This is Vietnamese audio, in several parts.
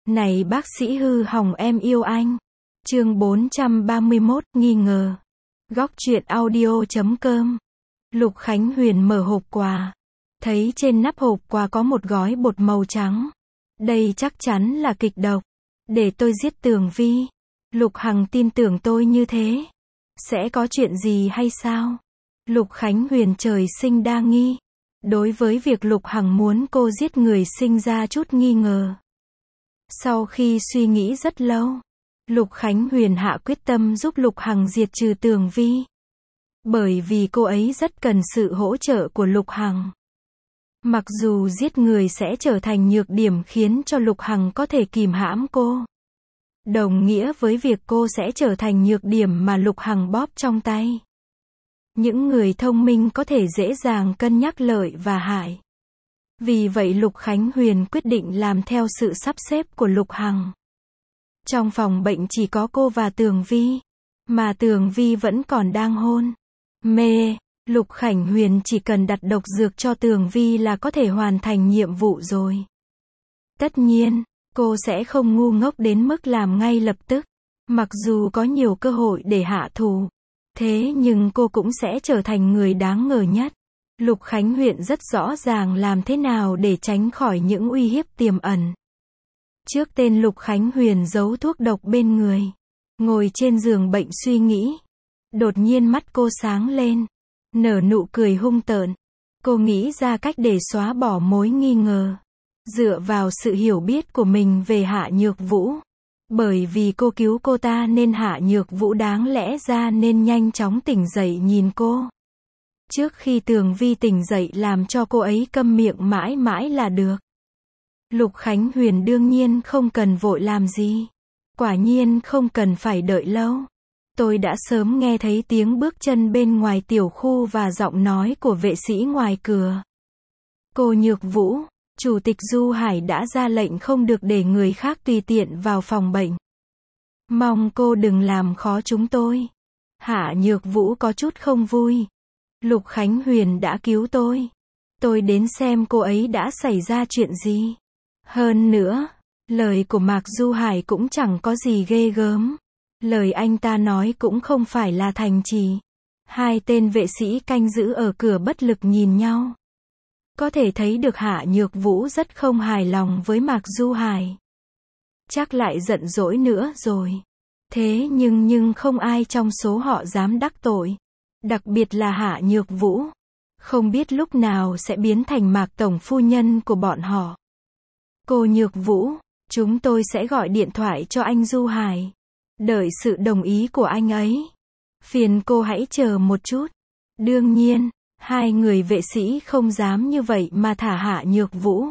Này bác sĩ hư hỏng em yêu anh. Chương 431, nghi ngờ. Góc truyện audio.com. Lục Khánh Huyền mở hộp quà. Thấy trên nắp hộp quà có một gói bột màu trắng. Đây chắc chắn là kịch độc. Để tôi giết Tường Vi. Lục Hằng tin tưởng tôi như thế. Sẽ có chuyện gì hay sao? Lục Khánh Huyền trời sinh đa nghi. Đối với việc Lục Hằng muốn cô giết người sinh ra chút nghi ngờ. Sau khi suy nghĩ rất lâu, Lục Khánh Huyền hạ quyết tâm giúp Lục Hằng diệt trừ Tường Vi. Bởi vì cô ấy rất cần sự hỗ trợ của Lục Hằng. Mặc dù giết người sẽ trở thành nhược điểm khiến cho Lục Hằng có thể kìm hãm cô. Đồng nghĩa với việc cô sẽ trở thành nhược điểm mà Lục Hằng bóp trong tay. Những người thông minh có thể dễ dàng cân nhắc lợi và hại. Vì vậy Lục Khánh Huyền quyết định làm theo sự sắp xếp của Lục Hằng. Trong phòng bệnh chỉ có cô và Tường Vi. Mà Tường Vi vẫn còn đang hôn mê. Lục Khánh Huyền chỉ cần đặt độc dược cho Tường Vi là có thể hoàn thành nhiệm vụ rồi. Tất nhiên, cô sẽ không ngu ngốc đến mức làm ngay lập tức. Mặc dù có nhiều cơ hội để hạ thủ. Thế nhưng cô cũng sẽ trở thành người đáng ngờ nhất. Lục Khánh Huyền rất rõ ràng làm thế nào để tránh khỏi những uy hiếp tiềm ẩn. Trước tên Lục Khánh Huyền giấu thuốc độc bên người. Ngồi trên giường bệnh suy nghĩ. Đột nhiên mắt cô sáng lên. Nở nụ cười hung tợn. Cô nghĩ ra cách để xóa bỏ mối nghi ngờ. Dựa vào sự hiểu biết của mình về Hạ Nhược Vũ. Bởi vì cô cứu cô ta nên Hạ Nhược Vũ đáng lẽ ra nên nhanh chóng tỉnh dậy nhìn cô. Trước khi Tường Vi tỉnh dậy làm cho cô ấy câm miệng mãi mãi là được. Lục Khánh Huyền đương nhiên không cần vội làm gì. Quả nhiên không cần phải đợi lâu. Tôi đã sớm nghe thấy tiếng bước chân bên ngoài tiểu khu và giọng nói của vệ sĩ ngoài cửa. Cô Nhược Vũ, Chủ tịch Du Hải đã ra lệnh không được để người khác tùy tiện vào phòng bệnh. Mong cô đừng làm khó chúng tôi. Hạ Nhược Vũ có chút không vui. Lục Khánh Huyền đã cứu tôi. Tôi đến xem cô ấy đã xảy ra chuyện gì. Hơn nữa, lời của Mạc Du Hải cũng chẳng có gì ghê gớm. Lời anh ta nói cũng không phải là thành trì. Hai tên vệ sĩ canh giữ ở cửa bất lực nhìn nhau. Có thể thấy được Hạ Nhược Vũ rất không hài lòng với Mạc Du Hải. Chắc lại giận dỗi nữa rồi. Thế nhưng không ai trong số họ dám đắc tội. Đặc biệt là Hạ Nhược Vũ. Không biết lúc nào sẽ biến thành Mạc tổng phu nhân của bọn họ. Cô Nhược Vũ, chúng tôi sẽ gọi điện thoại cho anh Du Hải. Đợi sự đồng ý của anh ấy. Phiền cô hãy chờ một chút. Đương nhiên, hai người vệ sĩ không dám như vậy mà thả Hạ Nhược Vũ.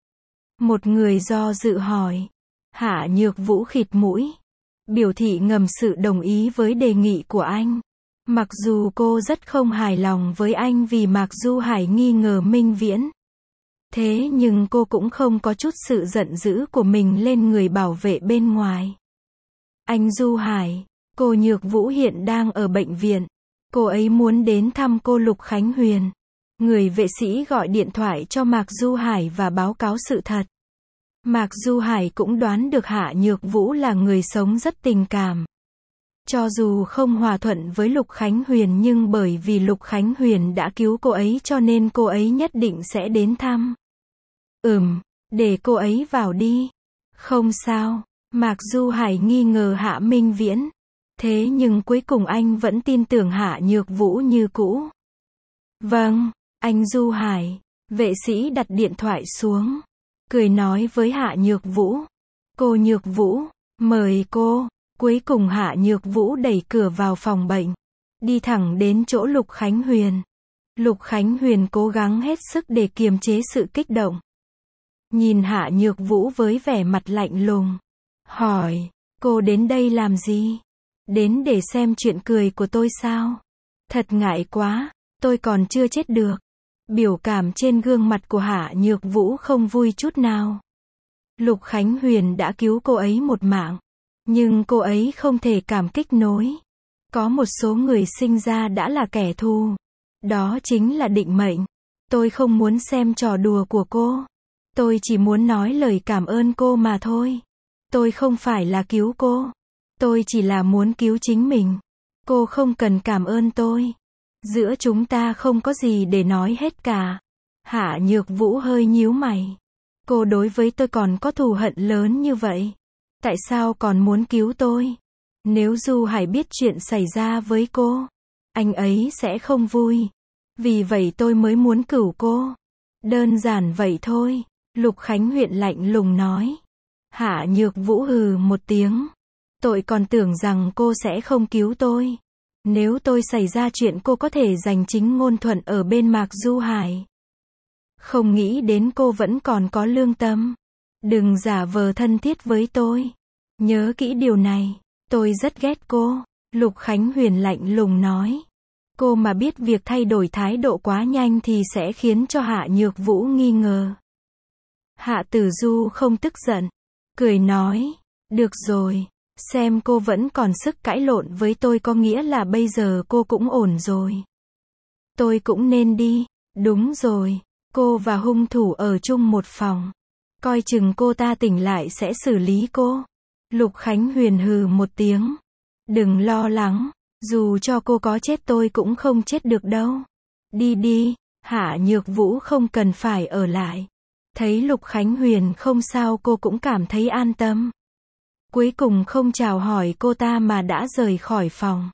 Một người do dự hỏi. Hạ Nhược Vũ khịt mũi. Biểu thị ngầm sự đồng ý với đề nghị của anh. Mặc dù cô rất không hài lòng với anh vì Mạc Du Hải nghi ngờ Minh Viễn. Thế nhưng cô cũng không có chút sự giận dữ của mình lên người bảo vệ bên ngoài. Anh Du Hải, cô Nhược Vũ hiện đang ở bệnh viện. Cô ấy muốn đến thăm cô Lục Khánh Huyền. Người vệ sĩ gọi điện thoại cho Mạc Du Hải và báo cáo sự thật. Mạc Du Hải cũng đoán được Hạ Nhược Vũ là người sống rất tình cảm. Cho dù không hòa thuận với Lục Khánh Huyền nhưng bởi vì Lục Khánh Huyền đã cứu cô ấy cho nên cô ấy nhất định sẽ đến thăm. Để cô ấy vào đi. Không sao. Mạc Du Hải nghi ngờ Hạ Minh Viễn. Thế nhưng cuối cùng anh vẫn tin tưởng Hạ Nhược Vũ như cũ. Vâng, anh Du Hải. Vệ sĩ đặt điện thoại xuống. Cười nói với Hạ Nhược Vũ. Cô Nhược Vũ, mời cô. Cuối cùng Hạ Nhược Vũ đẩy cửa vào phòng bệnh. Đi thẳng đến chỗ Lục Khánh Huyền. Lục Khánh Huyền cố gắng hết sức để kiềm chế sự kích động. Nhìn Hạ Nhược Vũ với vẻ mặt lạnh lùng. Hỏi, cô đến đây làm gì? Đến để xem chuyện cười của tôi sao? Thật ngại quá, tôi còn chưa chết được. Biểu cảm trên gương mặt của Hạ Nhược Vũ không vui chút nào. Lục Khánh Huyền đã cứu cô ấy một mạng. Nhưng cô ấy không thể cảm kích nổi. Có một số người sinh ra đã là kẻ thù. Đó chính là định mệnh. Tôi không muốn xem trò đùa của cô. Tôi chỉ muốn nói lời cảm ơn cô mà thôi. Tôi không phải là cứu cô. Tôi chỉ là muốn cứu chính mình. Cô không cần cảm ơn tôi. Giữa chúng ta không có gì để nói hết cả. Hạ Nhược Vũ hơi nhíu mày. Cô đối với tôi còn có thù hận lớn như vậy. Tại sao còn muốn cứu tôi? Nếu Du Hải biết chuyện xảy ra với cô, anh ấy sẽ không vui. Vì vậy tôi mới muốn cứu cô. Đơn giản vậy thôi. Lục Khánh Huyền lạnh lùng nói. Hạ Nhược Vũ hừ một tiếng. Tôi còn tưởng rằng cô sẽ không cứu tôi. Nếu tôi xảy ra chuyện cô có thể giành chính ngôn thuận ở bên Mạc Du Hải. Không nghĩ đến cô vẫn còn có lương tâm. Đừng giả vờ thân thiết với tôi. Nhớ kỹ điều này. Tôi rất ghét cô. Lục Khánh Huyền lạnh lùng nói. Cô mà biết việc thay đổi thái độ quá nhanh thì sẽ khiến cho Hạ Nhược Vũ nghi ngờ. Hạ Tử Du không tức giận. Cười nói. Được rồi. Xem cô vẫn còn sức cãi lộn với tôi có nghĩa là bây giờ cô cũng ổn rồi. Tôi cũng nên đi. Đúng rồi. Cô và hung thủ ở chung một phòng. Coi chừng cô ta tỉnh lại sẽ xử lý cô. Lục Khánh Huyền hừ một tiếng. Đừng lo lắng. Dù cho cô có chết tôi cũng không chết được đâu. Đi đi. Hạ Nhược Vũ không cần phải ở lại. Thấy Lục Khánh Huyền không sao cô cũng cảm thấy an tâm. Cuối cùng không chào hỏi cô ta mà đã rời khỏi phòng.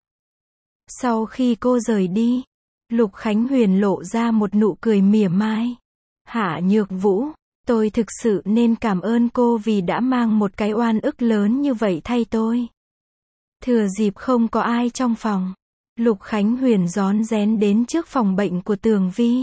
Sau khi cô rời đi, Lục Khánh Huyền lộ ra một nụ cười mỉa mai. Hạ Nhược Vũ, tôi thực sự nên cảm ơn cô vì đã mang một cái oan ức lớn như vậy thay tôi. Thừa dịp không có ai trong phòng, Lục Khánh Huyền rón rén đến trước phòng bệnh của Tường Vi.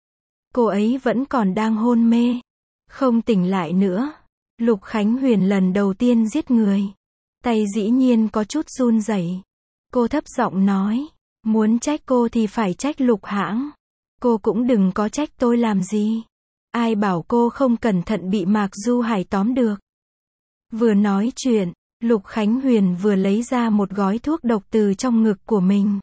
Cô ấy vẫn còn đang hôn mê, không tỉnh lại nữa. Lục Khánh Huyền lần đầu tiên giết người. Tay dĩ nhiên có chút run rẩy. Cô thấp giọng nói, muốn trách cô thì phải trách Lục Hãng. Cô cũng đừng có trách tôi làm gì. Ai bảo cô không cẩn thận bị Mạc Du Hải tóm được. Vừa nói chuyện, Lục Khánh Huyền vừa lấy ra một gói thuốc độc từ trong ngực của mình.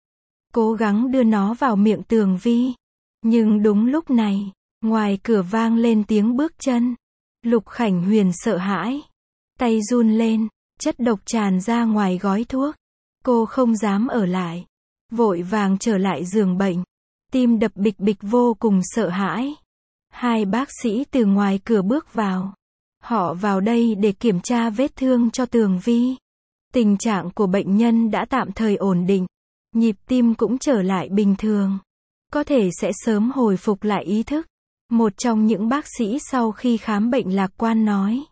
Cố gắng đưa nó vào miệng Tường Vi. Nhưng đúng lúc này, ngoài cửa vang lên tiếng bước chân. Lục Khánh Huyền sợ hãi. Tay run lên, chất độc tràn ra ngoài gói thuốc. Cô không dám ở lại. Vội vàng trở lại giường bệnh. Tim đập bịch bịch vô cùng sợ hãi. Hai bác sĩ từ ngoài cửa bước vào. Họ vào đây để kiểm tra vết thương cho Tường Vi. Tình trạng của bệnh nhân đã tạm thời ổn định. Nhịp tim cũng trở lại bình thường. Có thể sẽ sớm hồi phục lại ý thức. Một trong những bác sĩ sau khi khám bệnh lạc quan nói.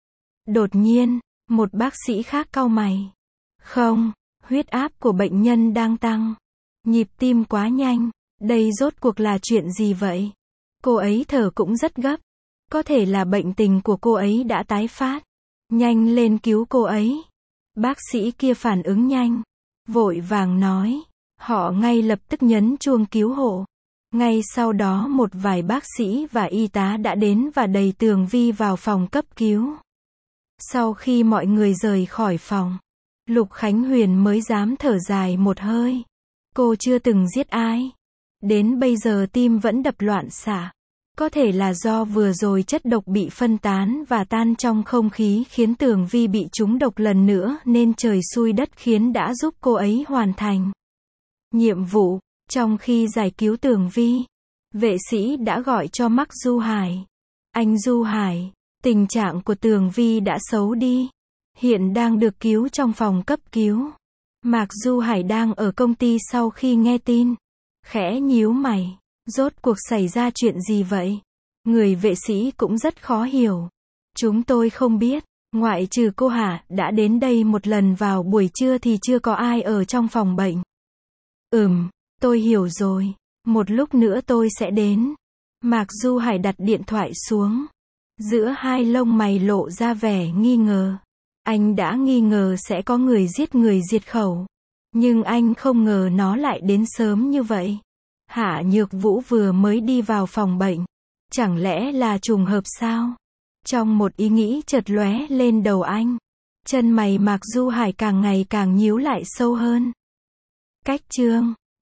Đột nhiên, một bác sĩ khác cau mày. Không, huyết áp của bệnh nhân đang tăng. Nhịp tim quá nhanh. Đây rốt cuộc là chuyện gì vậy? Cô ấy thở cũng rất gấp. Có thể là bệnh tình của cô ấy đã tái phát. Nhanh lên cứu cô ấy. Bác sĩ kia phản ứng nhanh. Vội vàng nói. Họ ngay lập tức nhấn chuông cứu hộ. Ngay sau đó một vài bác sĩ và y tá đã đến và đẩy Tường Vi vào phòng cấp cứu. Sau khi mọi người rời khỏi phòng, Lục Khánh Huyền mới dám thở dài một hơi. Cô chưa từng giết ai. Đến bây giờ tim vẫn đập loạn xạ. Có thể là do vừa rồi chất độc bị phân tán và tan trong không khí khiến Tường Vi bị trúng độc lần nữa nên trời xui đất khiến đã giúp cô ấy hoàn thành nhiệm vụ. Trong khi giải cứu Tường Vi, vệ sĩ đã gọi cho Mạc Du Hải. Anh Du Hải, tình trạng của Tường Vi đã xấu đi. Hiện đang được cứu trong phòng cấp cứu. Mạc Du Hải đang ở công ty sau khi nghe tin. Khẽ nhíu mày. Rốt cuộc xảy ra chuyện gì vậy? Người vệ sĩ cũng rất khó hiểu. Chúng tôi không biết. Ngoại trừ cô Hà đã đến đây một lần vào buổi trưa thì chưa có ai ở trong phòng bệnh. Tôi hiểu rồi. Một lúc nữa tôi sẽ đến. Mạc Du Hải đặt điện thoại xuống. Giữa hai lông mày lộ ra vẻ nghi ngờ. Anh đã nghi ngờ sẽ có người giết người diệt khẩu. Nhưng anh không ngờ nó lại đến sớm như vậy. Hạ Nhược Vũ vừa mới đi vào phòng bệnh. Chẳng lẽ là trùng hợp sao? Trong một ý nghĩ chợt lóe lên đầu anh. Chân mày Mạc Du Hải càng ngày càng nhíu lại sâu hơn. Cách chương